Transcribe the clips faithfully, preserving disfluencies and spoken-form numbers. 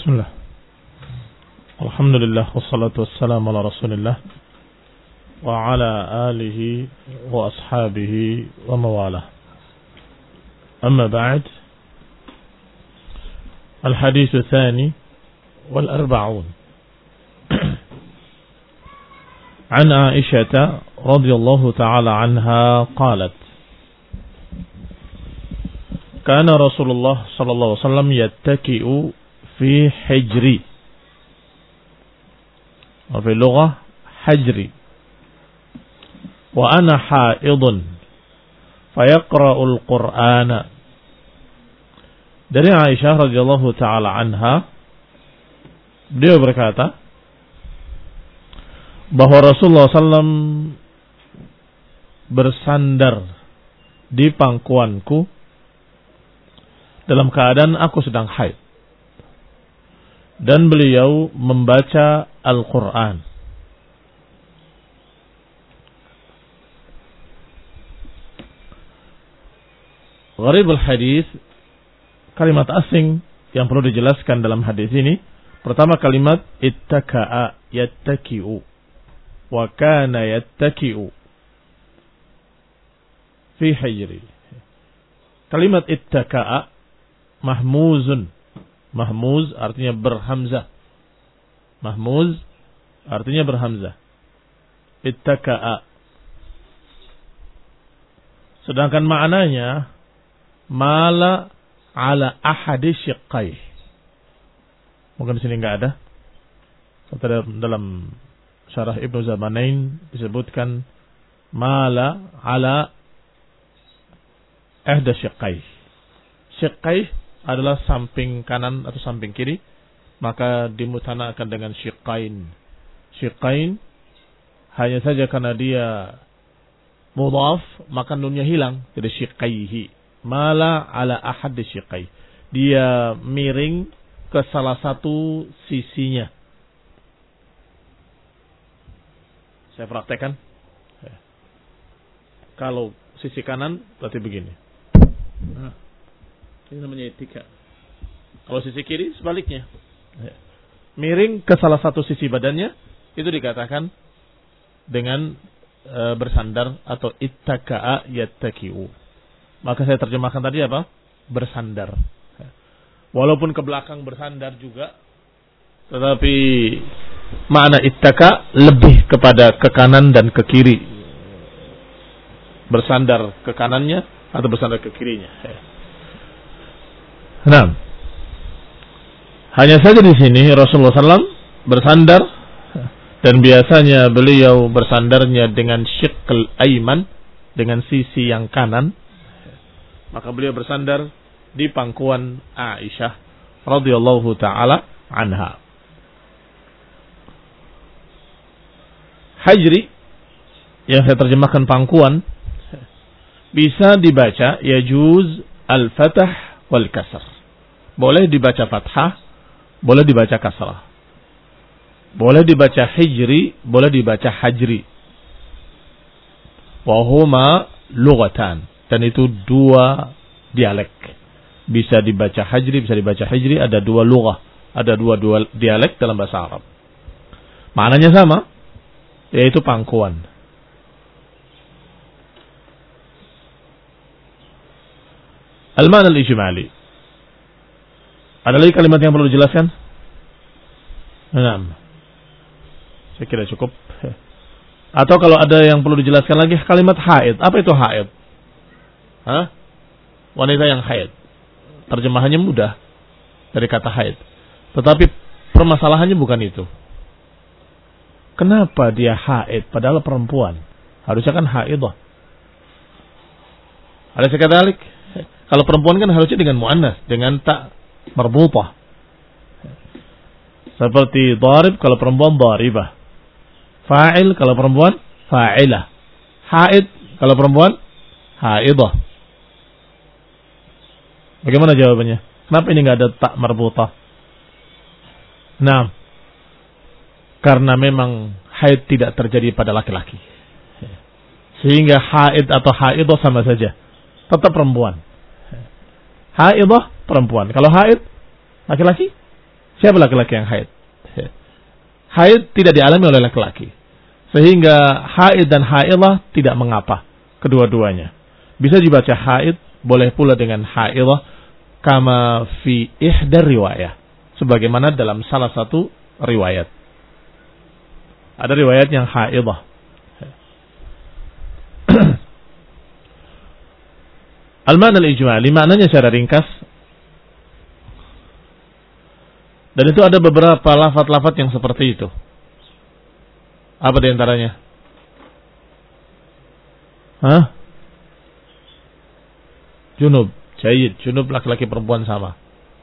Bismillah. Alhamdulillah wassalatu wassalamu ala Rasulillah wa ala alihi wa ashabihi wa mawalah. Amma ba'd. Al-hadits tsani wal arba'un. An Aisyah radhiyallahu ta'ala anha qalat Kana Rasulullah sallallahu alaihi wasallam yattaki'u fi hijri wa fi lughah hajri wa ana haidun fayaqra'ul qur'ana. Dari Aisyah radhiyallahu taala anha, beliau berkata bahwa Rasulullah sallallahu alaihi wasallam bersandar di pangkuanku dalam keadaan aku sedang haid. Dan beliau membaca Al-Quran. Gharib al-hadis, kalimat asing yang perlu dijelaskan dalam hadis ini. Pertama kalimat ittaka'a yattaki'u wa kana yattaki'u fi hijri. Kalimat ittaka'a mahmuzun. Mahmuz artinya berhamzah. Mahmuz artinya berhamzah. Ittaka'a. Sedangkan maknanya mala ala ahadi syiqqai. Mungkin di sini enggak ada. Dalam syarah Ibnu Zamanain disebutkan mala ala ihda syiqqai. Syiqqai adalah samping kanan atau samping kiri, maka dimutanakan dengan syiqqain. Syiqqain hanya saja karena dia mudhaf, maka nunnya hilang, jadi syiqqaihi. Mala ala ahad syiqqai. Dia miring ke salah satu sisinya. Saya praktekkan. Kalau sisi kanan berarti begini. Nah. Ini namanya ittika. Kalau sisi kiri sebaliknya. Miring ke salah satu sisi badannya, itu dikatakan dengan e, bersandar atau ittaka'a yattaki'u. Maka saya terjemahkan tadi apa? Bersandar. Walaupun ke belakang bersandar juga, tetapi makna ittaka lebih kepada ke kanan dan ke kiri. Bersandar ke kanannya atau bersandar ke kirinya. Nah, hanya saja di sini Rasulullah sallallahu alaihi wasallam bersandar, dan biasanya beliau bersandarnya dengan syiqqal aiman, dengan sisi yang kanan. Maka beliau bersandar di pangkuan Aisyah radhiyallahu taala anha. Hajri yang saya terjemahkan pangkuan bisa dibaca yajuz al-fath wal kasr. Boleh dibaca fathah, boleh dibaca kasrah. Boleh dibaca hijri, boleh dibaca hajri. Wa huma lughatan, dan itu dua dialek. Bisa dibaca hajri, bisa dibaca hijri, ada dua lughah, ada dua dua dialek dalam bahasa Arab. Maknanya sama, yaitu pangkuan. Al-ma'na al-ijmali. Ada lagi kalimat yang perlu dijelaskan? Enam. Saya kira cukup. Atau kalau ada yang perlu dijelaskan lagi, kalimat haid. Apa itu haid? Hah? Wanita yang haid. Terjemahannya mudah dari kata haid. Tetapi permasalahannya bukan itu. Kenapa dia haid padahal perempuan? Harusnya kan haidah. Ada sekadalik. Kalau perempuan kan harusnya dengan muannas, dengan tak marbutah. Seperti darib kalau perempuan daribah. Fa'il kalau perempuan fa'ilah. Haid kalau perempuan haidah. Bagaimana jawabannya? Kenapa ini enggak ada tak marbutah? Nah, karena memang haid tidak terjadi pada laki-laki. Sehingga haid atau haidah sama saja. Tetap perempuan. Haidah perempuan. Kalau haid laki-laki Siapa laki-laki yang haid? Haid tidak dialami oleh laki-laki. Sehingga haid dan haidah tidak mengapa kedua-duanya. Bisa dibaca haid, boleh pula dengan haidah, kama fi ihdar riwayah. Sebagaimana dalam salah satu riwayat. Ada riwayat yang haidah. Al-ma'na al-ijmali, maknanya secara ringkas. Dan itu ada beberapa lafaz-lafaz yang seperti itu. Apa di antaranya? Hah? Junub. Jayid. Junub laki-laki perempuan sama.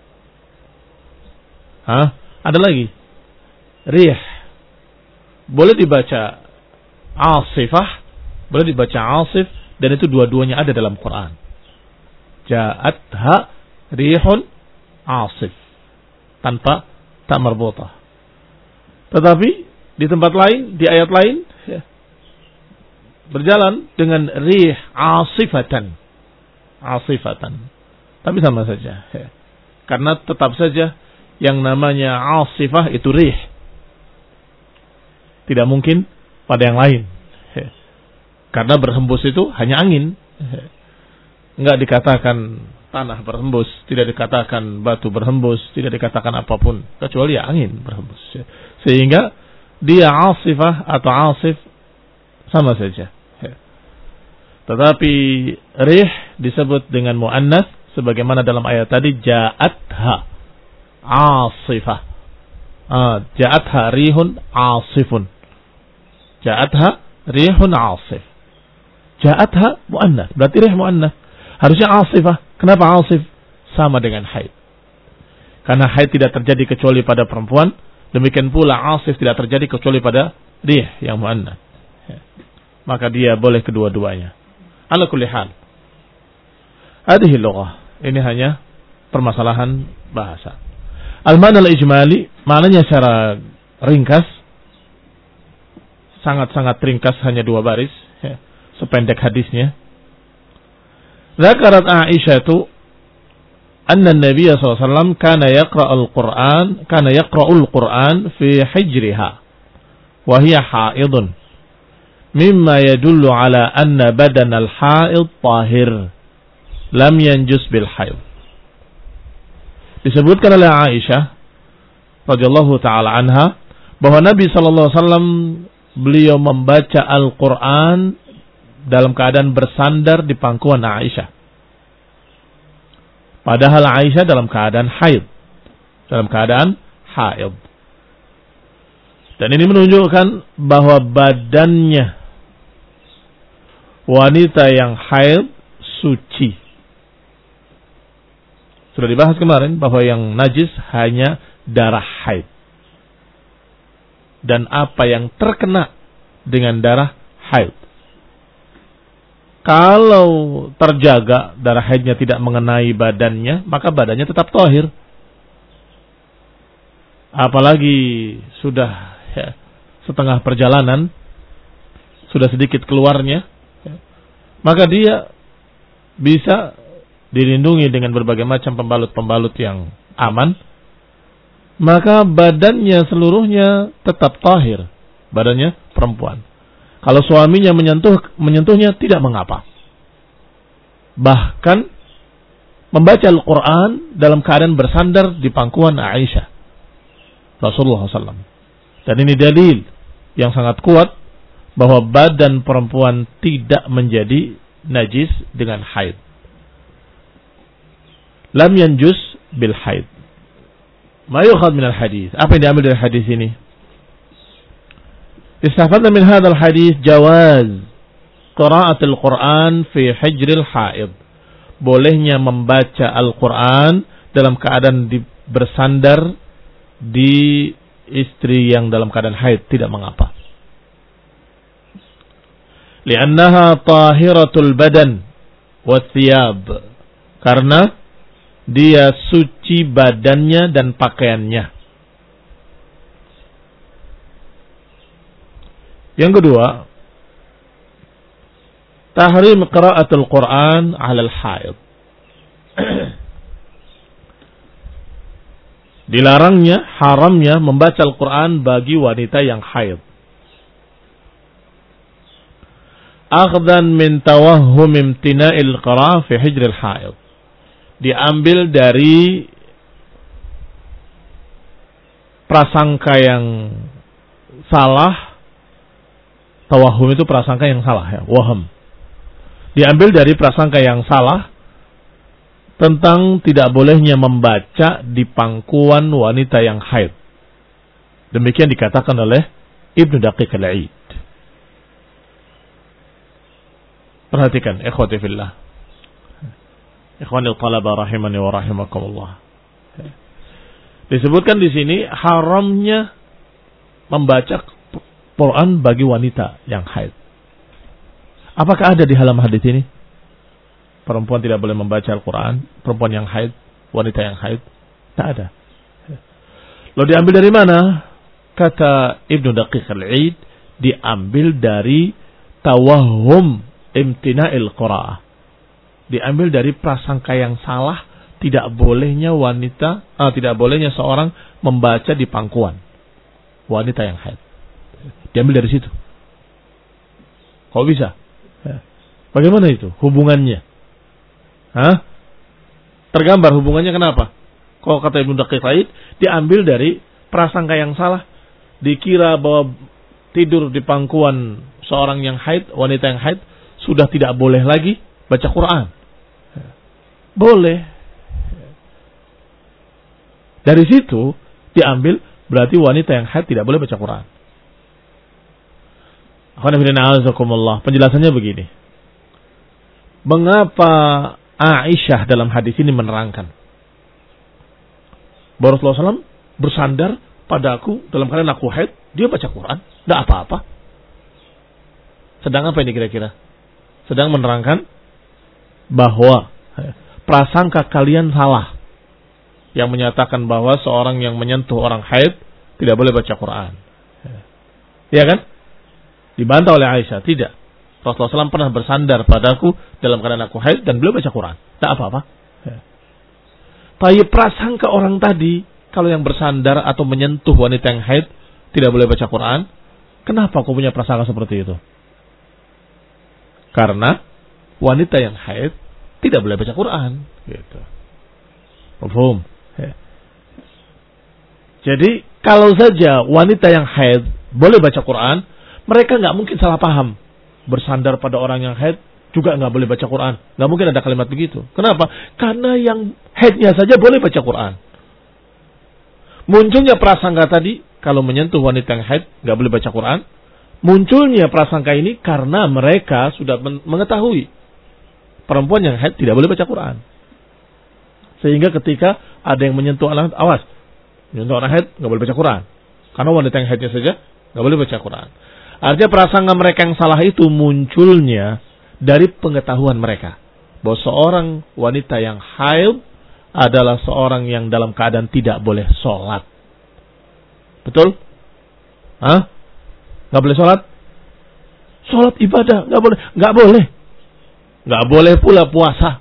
Hah? Ada lagi. Rih. Boleh dibaca asifah. Boleh dibaca asif. Dan itu dua-duanya ada dalam Quran. Ja'atha rihun asif. Tanpa tak marbutah. Tetapi di tempat lain, di ayat lain, ya, berjalan dengan rih asifatan. Asifatan. Tapi sama saja. Ya. Karena tetap saja yang namanya asifah itu rih. Tidak mungkin pada yang lain. Ya. Karena berhembus itu hanya angin. Ya. Enggak dikatakan tanah berhembus, tidak dikatakan batu berhembus, tidak dikatakan apapun kecuali ya angin berhembus. Sehingga dia asifah atau asif sama saja. Tetapi rih disebut dengan muannats sebagaimana dalam ayat tadi ja'atha asifah. Ah, ja'atha rihun asifun. Ja'atha rihun asif. Ja'atha muannats, berarti rih muannats. Harusnya asifah. Kenapa asif? Sama dengan haid. Karena haid tidak terjadi kecuali pada perempuan. Demikian pula asif tidak terjadi kecuali pada rih yang muannats. Maka dia boleh kedua-duanya. Ala kulli hal. Hadhihi lughah. Ini hanya permasalahan bahasa. Al-ma'na al-ijmali, maknanya secara ringkas. Sangat-sangat ringkas, hanya dua baris. Ya, sependek hadisnya. Zakarat Aisyah itu anna Nabi sallallahu alaihi wasallam kana yaqra'ul Qur'an, kana yaqra'ul Qur'an fi hijriha wa hiya haidun. Mimma yadullu ala anna badan al-haid tahir lam yanjus bil haid. Disebutkan oleh Aisyah radhiyallahu taala anha bahwa Nabi sallallahu alaihi wasallam beliau membaca Al-Qur'an dalam keadaan bersandar di pangkuan Aisyah. Padahal Aisyah dalam keadaan haid. Dalam keadaan haid. Dan ini menunjukkan bahwa badannya wanita yang haid suci. Sudah dibahas kemarin bahwa yang najis hanya darah haid. Dan apa yang terkena dengan darah haid. Kalau terjaga darah haidnya tidak mengenai badannya, maka badannya tetap tahir. Apalagi sudah ya, setengah perjalanan, sudah sedikit keluarnya, ya, maka dia bisa dilindungi dengan berbagai macam pembalut-pembalut yang aman. Maka badannya seluruhnya tetap tahir. Badannya perempuan. Kalau suaminya menyentuh menyentuhnya tidak mengapa. Bahkan membaca Al-Quran dalam keadaan bersandar di pangkuan Aisyah Rasulullah shallallahu alaihi wasallam. Dan ini dalil yang sangat kuat bahwa badan perempuan tidak menjadi najis dengan haid. Lam yanjus bil haid. Ma yukhad min al-hadis. Apa yang diambil dari hadis ini? Istafadna min hadzal hadis jawaz qira'atul Qur'an fi hijril haid. Bolehnya membaca Al-Qur'an dalam keadaan di, bersandar di istri yang dalam keadaan haid, tidak mengapa. Li'annaha tahiratul badan wa thiyab. Karena dia suci badannya dan pakaiannya. Yang kedua, tahrim qira'atul Qur'an 'ala al-haid. Dilarangnya, haramnya membaca Al-Quran bagi wanita yang haid. Akhdan min tawahhum imtina'il qira' fi hijril haid. Diambil dari prasangka yang salah. Tawahum itu prasangka yang salah ya, waham. Diambil dari prasangka yang salah tentang tidak bolehnya membaca di pangkuan wanita yang haid. Demikian dikatakan oleh Ibnu Daqiq al-Aid. Perhatikan, ikhwati fillah. Ikhwanil talaba rahimani wa rahimakumullah. Disebutkan di sini haramnya membaca Quran bagi wanita yang haid. Apakah ada di halaman hadis ini? Perempuan tidak boleh membaca Al-Quran, perempuan yang haid, wanita yang haid. Tak ada. Lalu diambil dari mana? Kata Ibnu Daqiq al-Aid, diambil dari tawahhum imtina'il qira'ah. Diambil dari prasangka yang salah, tidak bolehnya wanita, ah, tidak bolehnya seorang membaca di pangkuan wanita yang haid. Diambil dari situ. Kok bisa? Bagaimana itu hubungannya? Hah? Tergambar hubungannya kenapa? Kalau kata Ibnu Daqiq al-Aid, diambil dari prasangka yang salah. Dikira bahwa tidur di pangkuan seorang yang haid, wanita yang haid, sudah tidak boleh lagi baca Quran. Boleh. Dari situ diambil berarti wanita yang haid tidak boleh baca Quran. Penjelasannya begini. Mengapa Aisyah dalam hadis ini menerangkan bahwa Rasulullah shallallahu alaihi wasallam bersandar padaku dalam keadaan aku haid, dia baca Quran, tidak apa-apa. Sedang apa ini kira-kira? Sedang menerangkan bahwa prasangka kalian salah yang menyatakan bahwa seorang yang menyentuh orang haid tidak boleh baca Quran. Iya kan? Dibantah oleh Aisyah, tidak. Rasulullah shallallahu alaihi wasallam pernah bersandar padaku dalam keadaan aku haid dan beliau baca Quran. Tak apa-apa. Tapi prasangka orang tadi, kalau yang bersandar atau menyentuh wanita yang haid tidak boleh baca Quran, kenapa kau punya prasangka seperti itu? Karena wanita yang haid tidak boleh baca Quran. Gitu. Paham? Jadi kalau saja wanita yang haid boleh baca Quran, mereka nggak mungkin salah paham. Bersandar pada orang yang haid juga nggak boleh baca Quran. Nggak mungkin ada kalimat begitu. Kenapa? Karena yang haidnya saja boleh baca Quran. Munculnya prasangka tadi, kalau menyentuh wanita yang haid nggak boleh baca Quran. Munculnya prasangka ini karena mereka sudah mengetahui perempuan yang haid tidak boleh baca Quran. Sehingga ketika ada yang menyentuh anak, awas, menyentuh anak haid nggak boleh baca Quran. Karena wanita yang haidnya saja nggak boleh baca Quran. Artinya prasangka mereka yang salah itu munculnya dari pengetahuan mereka bahwa seorang wanita yang haid adalah seorang yang dalam keadaan tidak boleh sholat. Betul? Hah? Nggak boleh sholat? Sholat ibadah nggak boleh, nggak boleh, nggak boleh pula puasa.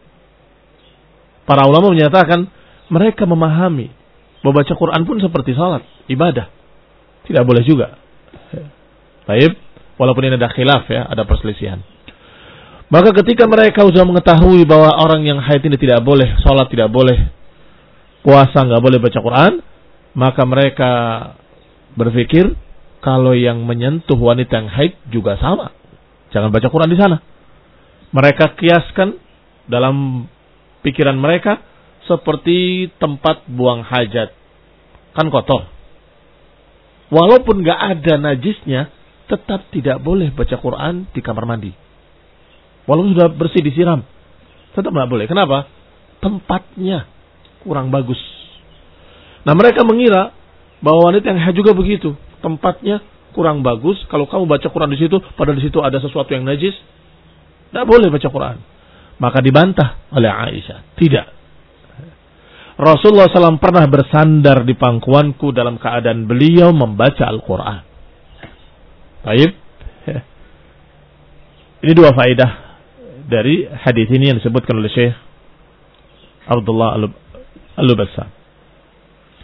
Para ulama menyatakan mereka memahami membaca Quran pun seperti sholat ibadah, tidak boleh juga. Baik, walaupun ini ada khilaf ya, ada perselisihan. Maka ketika mereka sudah mengetahui bahwa orang yang haid ini tidak boleh sholat, tidak boleh puasa, nggak boleh baca Quran, maka mereka berpikir kalau yang menyentuh wanita yang haid juga sama, jangan baca Quran di sana. Mereka kiaskan dalam pikiran mereka seperti tempat buang hajat, kan kotor. Walaupun nggak ada najisnya, tetap tidak boleh baca Quran di kamar mandi. Walaupun sudah bersih disiram, tetap nggak boleh. Kenapa? Tempatnya kurang bagus. Nah mereka mengira bahwa wanita yang haid juga begitu. Tempatnya kurang bagus. Kalau kamu baca Quran di situ, padahal di situ ada sesuatu yang najis, nggak boleh baca Quran. Maka dibantah oleh Aisyah. Tidak. Rasulullah shallallahu alaihi wasallam pernah bersandar di pangkuanku dalam keadaan beliau membaca Al-Quran. Baik. Ini dua faedah dari hadis ini yang disebutkan oleh Syekh Abdullah Al-Lubassam.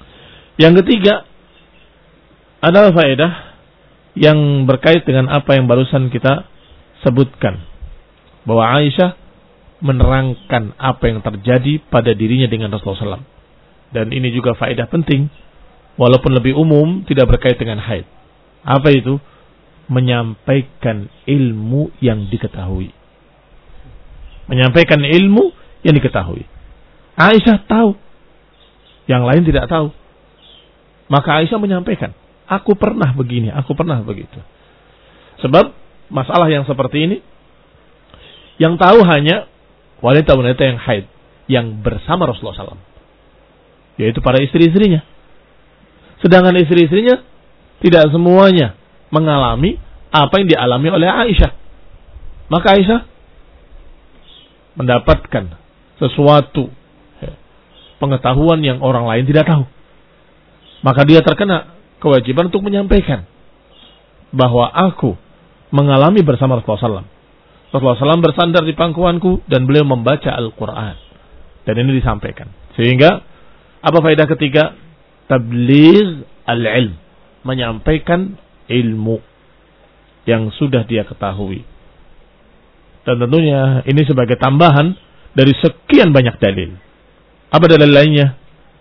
Yang ketiga adalah faedah yang berkait dengan apa yang barusan kita sebutkan, bahwa Aisyah menerangkan apa yang terjadi pada dirinya dengan Rasulullah shallallahu alaihi wasallam. Dan ini juga faedah penting, walaupun lebih umum, tidak berkait dengan haid. Apa itu? Menyampaikan ilmu yang diketahui. Menyampaikan ilmu yang diketahui. Aisyah tahu, yang lain tidak tahu. Maka Aisyah menyampaikan, aku pernah begini, aku pernah begitu. Sebab masalah yang seperti ini, yang tahu hanya wanita-wanita yang haid, yang bersama Rasulullah shallallahu alaihi wasallam, yaitu para istri-istrinya. Sedangkan istri-istrinya tidak semuanya mengalami apa yang dialami oleh Aisyah. Maka Aisyah mendapatkan sesuatu pengetahuan yang orang lain tidak tahu. Maka dia terkena kewajiban untuk menyampaikan bahwa aku mengalami bersama Rasulullah shallallahu alaihi wasallam. Rasulullah shallallahu alaihi wasallam bersandar di pangkuanku dan beliau membaca Al-Quran. Dan ini disampaikan. Sehingga apa faedah ketiga? Tabligh al-ilm. Menyampaikan ilmu yang sudah dia ketahui. Dan tentunya ini sebagai tambahan dari sekian banyak dalil. Apa dalil lainnya?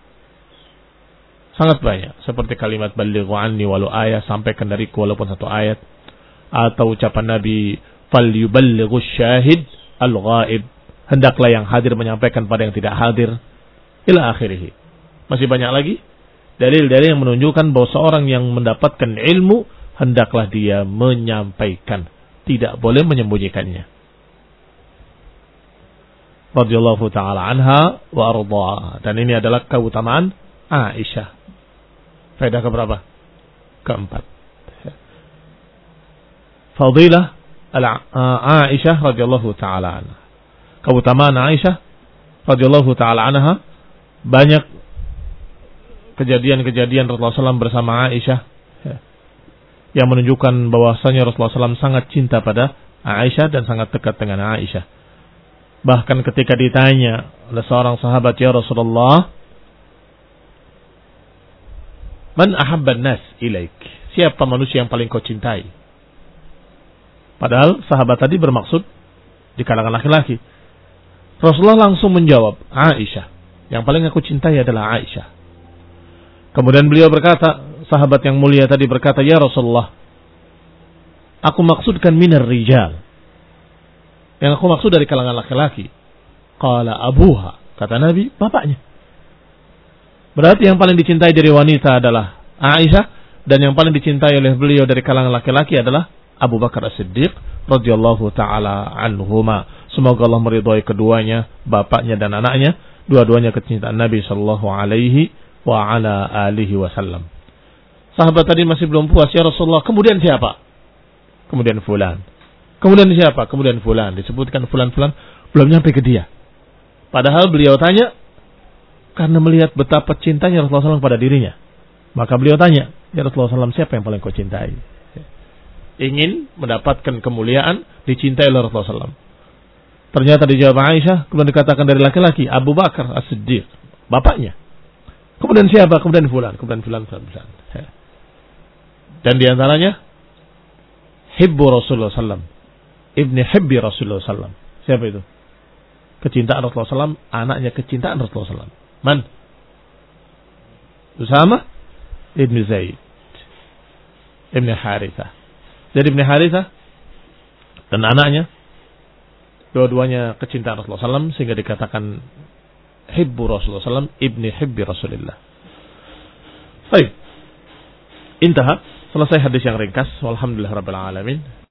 Sangat banyak. Seperti kalimat balighu anni walau ayat, sampaikan dariku walaupun satu ayat. Atau ucapan Nabi, falyuballighu syahid al-ghaib. Hendaklah yang hadir menyampaikan pada yang tidak hadir. Ila akhirih. Masih banyak lagi dalil-dalil yang menunjukkan bahwa seorang yang mendapatkan ilmu, hendaklah dia menyampaikan. Tidak boleh menyembunyikannya. Radhiyallahu ta'ala anha wa ardhaha. Dan ini adalah keutamaan Aisyah. Faedah keberapa? Keempat. Fadilah Aisyah radhiyallahu ta'ala anha. Keutamaan Aisyah radhiyallahu ta'ala anha, banyak kejadian-kejadian Rasulullah shallallahu alaihi wasallam bersama Aisyah yang menunjukkan bahwasanya Rasulullah shallallahu alaihi wasallam sangat cinta pada Aisyah dan sangat dekat dengan Aisyah. Bahkan ketika ditanya oleh seorang sahabat, ya Rasulullah, man ahabban nas ilaik? Siapa manusia yang paling kau cintai? Padahal sahabat tadi bermaksud di kalangan laki-laki. Rasulullah langsung menjawab, Aisyah. Yang paling aku cintai adalah Aisyah. Kemudian beliau berkata, sahabat yang mulia tadi berkata, ya Rasulullah, aku maksudkan minar rijal. Yang aku maksud dari kalangan laki-laki. Qala abuha. Kata Nabi, bapaknya. Berarti yang paling dicintai dari wanita adalah Aisyah. Dan yang paling dicintai oleh beliau dari kalangan laki-laki adalah Abu Bakar As-Siddiq radhiyallahu ta'ala anhuma. Semoga Allah meridhai keduanya, bapaknya dan anaknya. Dua-duanya kecintaan Nabi sallallahu alaihi wa ala alihi wasallam. Sahabat tadi masih belum puas, ya Rasulullah, kemudian siapa? Kemudian fulan. Kemudian siapa? Kemudian fulan. Disebutkan fulan-fulan, belum nyampe ke dia. Padahal beliau tanya karena melihat betapa cintanya Rasulullah shallallahu alaihi wasallam pada dirinya. Maka beliau tanya, ya Rasulullah shallallahu alaihi wasallam, siapa yang paling kau cintai? Ingin mendapatkan kemuliaan, dicintai oleh Rasulullah shallallahu alaihi wasallam. Ternyata dijawab Aisyah, kemudian dikatakan dari laki-laki, Abu Bakar As-Siddiq, bapaknya. Kemudian siapa? Kemudian fulan, kemudian fulan, fulan, fulan. Dan diantaranya hibbu Rasulullah shallallahu alaihi wasallam, ibni hibbi Rasulullah shallallahu alaihi wasallam. Siapa itu? Kecintaan Rasulullah shallallahu alaihi wasallam, anaknya kecintaan Rasulullah shallallahu alaihi wasallam. Man? Usama ibni Zaid ibni Harithah. Zaid ibni Harithah dan anaknya, dua-duanya kecintaan Rasulullah shallallahu alaihi wasallam, sehingga dikatakan hibbu Rasulullah shallallahu alaihi wasallam, ibni hibbi Rasulillah. Baik. Intaha. Selesai hadis yang ringkas. Walhamdulillah rabbil alamin.